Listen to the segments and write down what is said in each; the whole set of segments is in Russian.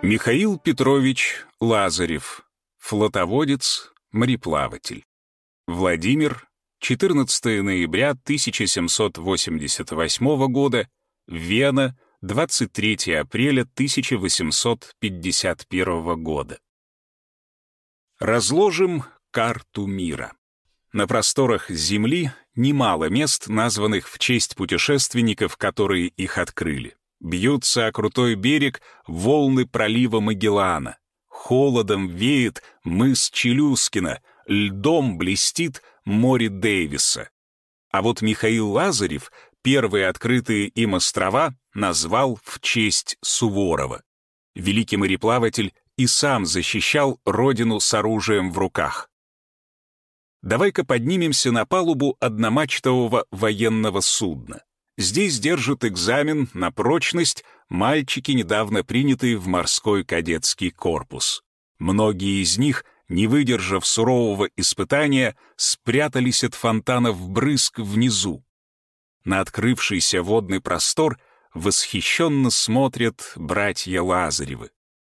Михаил Петрович Лазарев, флотоводец, мореплаватель. Владимир, 14 ноября 1788 года, Вена, 23 апреля 1851 года. Разложим карту мира. На просторах Земли немало мест, названных в честь путешественников, которые их открыли. Бьются о крутой берег волны пролива Магеллана. Холодом веет мыс Челюскина, льдом блестит море Дэвиса. А вот Михаил Лазарев первые открытые им острова назвал в честь Суворова. Великий мореплаватель и сам защищал родину с оружием в руках. Давай-ка поднимемся на палубу одномачтового военного судна. Здесь держат экзамен на прочность мальчики, недавно принятые в морской кадетский корпус. Многие из них, не выдержав сурового испытания, спрятались от фонтанов брызг внизу. На открывшийся водный простор восхищенно смотрят братья Лазаревы.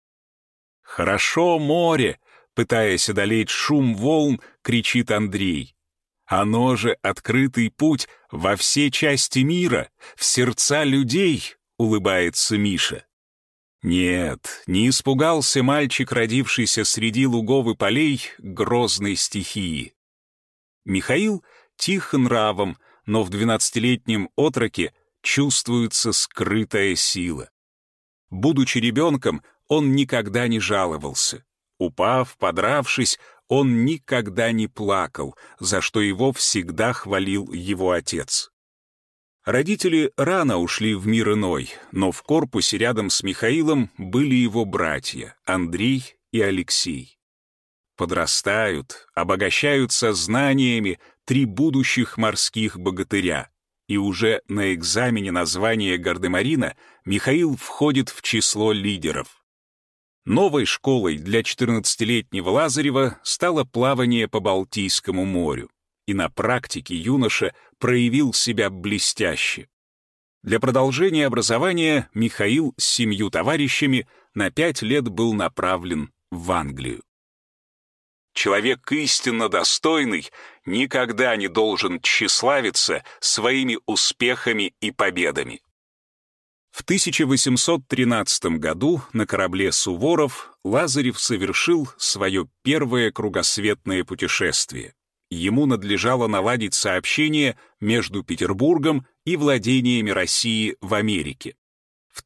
«Хорошо море!» — пытаясь одолеть шум волн, кричит Андрей. «Оно же открытый путь во все части мира, в сердца людей!» — улыбается Миша. Нет, не испугался мальчик, родившийся среди лугов и полей грозной стихии. Михаил тих нравом, но в 12-летнем отроке чувствуется скрытая сила. Будучи ребенком, он никогда не жаловался. Упав, подравшись, он никогда не плакал, за что его всегда хвалил его отец. Родители рано ушли в мир иной, но в корпусе рядом с Михаилом были его братья Андрей и Алексей. Подрастают, обогащаются знаниями три будущих морских богатыря, и уже на экзамене на звание гардемарина Михаил входит в число лидеров. Новой школой для 14-летнего Лазарева стало плавание по Балтийскому морю, и на практике юноша проявил себя блестяще. Для продолжения образования Михаил с 7 товарищами на 5 лет был направлен в Англию. Человек истинно достойный никогда не должен тщеславиться своими успехами и победами. В 1813 году на корабле «Суворов» Лазарев совершил свое первое кругосветное путешествие. Ему надлежало наладить сообщение между Петербургом и владениями России в Америке. В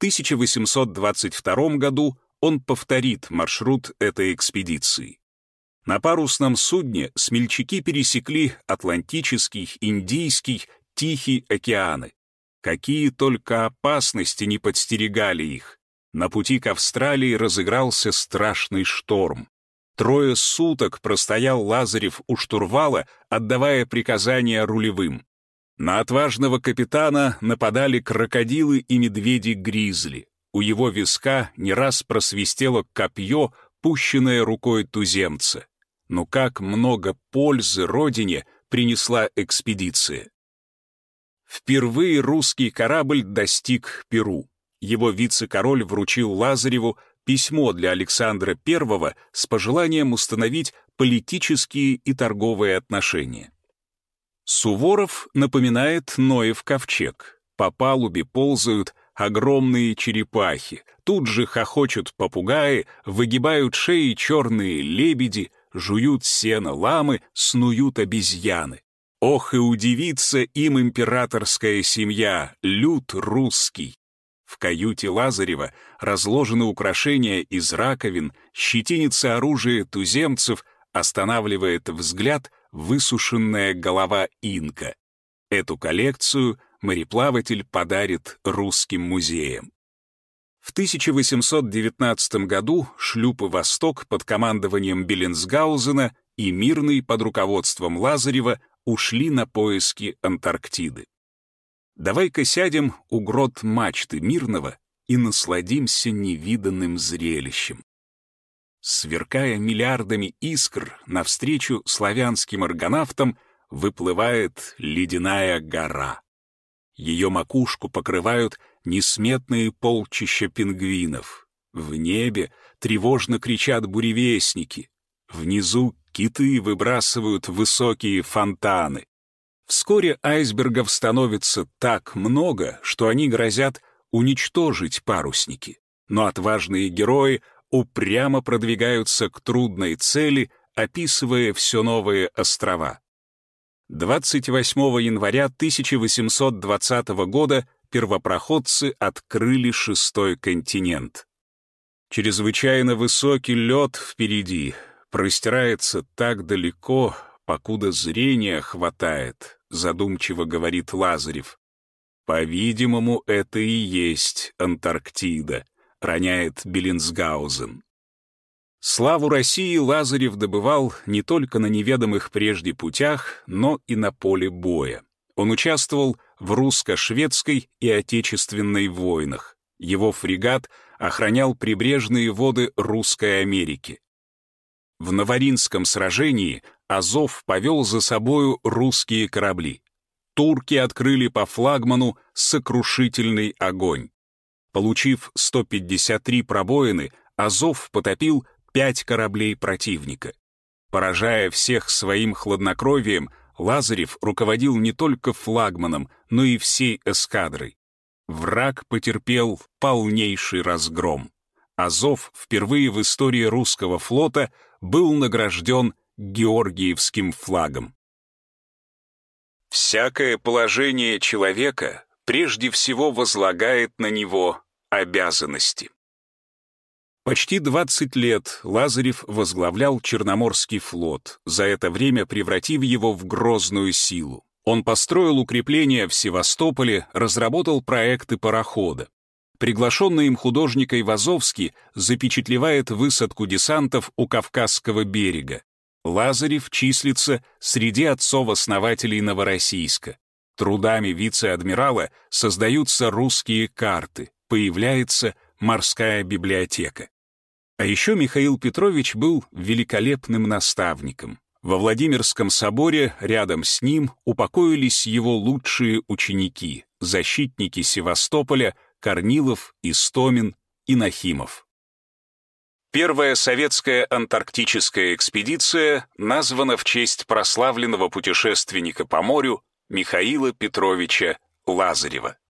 1822 году он повторит маршрут этой экспедиции. На парусном судне смельчаки пересекли Атлантический, Индийский, Тихий океаны. Какие только опасности не подстерегали их. На пути к Австралии разыгрался страшный шторм. 3 суток простоял Лазарев у штурвала, отдавая приказания рулевым. На отважного капитана нападали крокодилы и медведи-гризли. У его виска не раз просвистело копье, пущенное рукой туземца. Но как много пользы родине принесла экспедиция. Впервые русский корабль достиг Перу. Его вице-король вручил Лазареву письмо для Александра I с пожеланием установить политические и торговые отношения. Суворов напоминает Ноев ковчег. По палубе ползают огромные черепахи, тут же хохочут попугаи, выгибают шеи черные лебеди, жуют сено ламы, снуют обезьяны. Ох, и удивится им императорская семья, люд русский. В каюте Лазарева разложены украшения из раковин, щетинится оружие туземцев, останавливает взгляд высушенная голова инка. Эту коллекцию мореплаватель подарит русским музеям. В 1819 году шлюпы «Восток» под командованием Беллинсгаузена и «Мирный» под руководством Лазарева ушли на поиски Антарктиды. Давай-ка сядем у грот мачты Мирного и насладимся невиданным зрелищем. Сверкая миллиардами искр, навстречу славянским аргонавтам выплывает ледяная гора. Ее макушку покрывают несметные полчища пингвинов. В небе тревожно кричат буревестники. Внизу киты выбрасывают высокие фонтаны. Вскоре айсбергов становится так много, что они грозят уничтожить парусники. Но отважные герои упрямо продвигаются к трудной цели, описывая все новые острова. 28 января 1820 года первопроходцы открыли шестой континент. Чрезвычайно высокий лед впереди простирается так далеко, покуда зрения хватает, задумчиво говорит Лазарев. По-видимому, это и есть Антарктида, роняет Беллинсгаузен. Славу России Лазарев добывал не только на неведомых прежде путях, но и на поле боя. Он участвовал в русско-шведской и отечественной войнах. Его фрегат охранял прибрежные воды Русской Америки. В Новоринском сражении Азов повел за собою русские корабли. Турки открыли по флагману сокрушительный огонь. Получив 153 пробоины, Азов потопил 5 кораблей противника. Поражая всех своим хладнокровием, Лазарев руководил не только флагманом, но и всей эскадрой. Враг потерпел полнейший разгром. Азов впервые в истории русского флота был награжден Георгиевским флагом. Всякое положение человека прежде всего возлагает на него обязанности. Почти 20 лет Лазарев возглавлял Черноморский флот, за это время превратив его в грозную силу. Он построил укрепления в Севастополе, разработал проекты парохода. Приглашенный им художник Айвазовский запечатлевает высадку десантов у Кавказского берега. Лазарев числится среди отцов-основателей Новороссийска. Трудами вице-адмирала создаются русские карты, появляется морская библиотека. А еще Михаил Петрович был великолепным наставником. Во Владимирском соборе рядом с ним упокоились его лучшие ученики, защитники Севастополя Корнилов, Истомин и Нахимов. Первая советская антарктическая экспедиция названа в честь прославленного путешественника по морю Михаила Петровича Лазарева.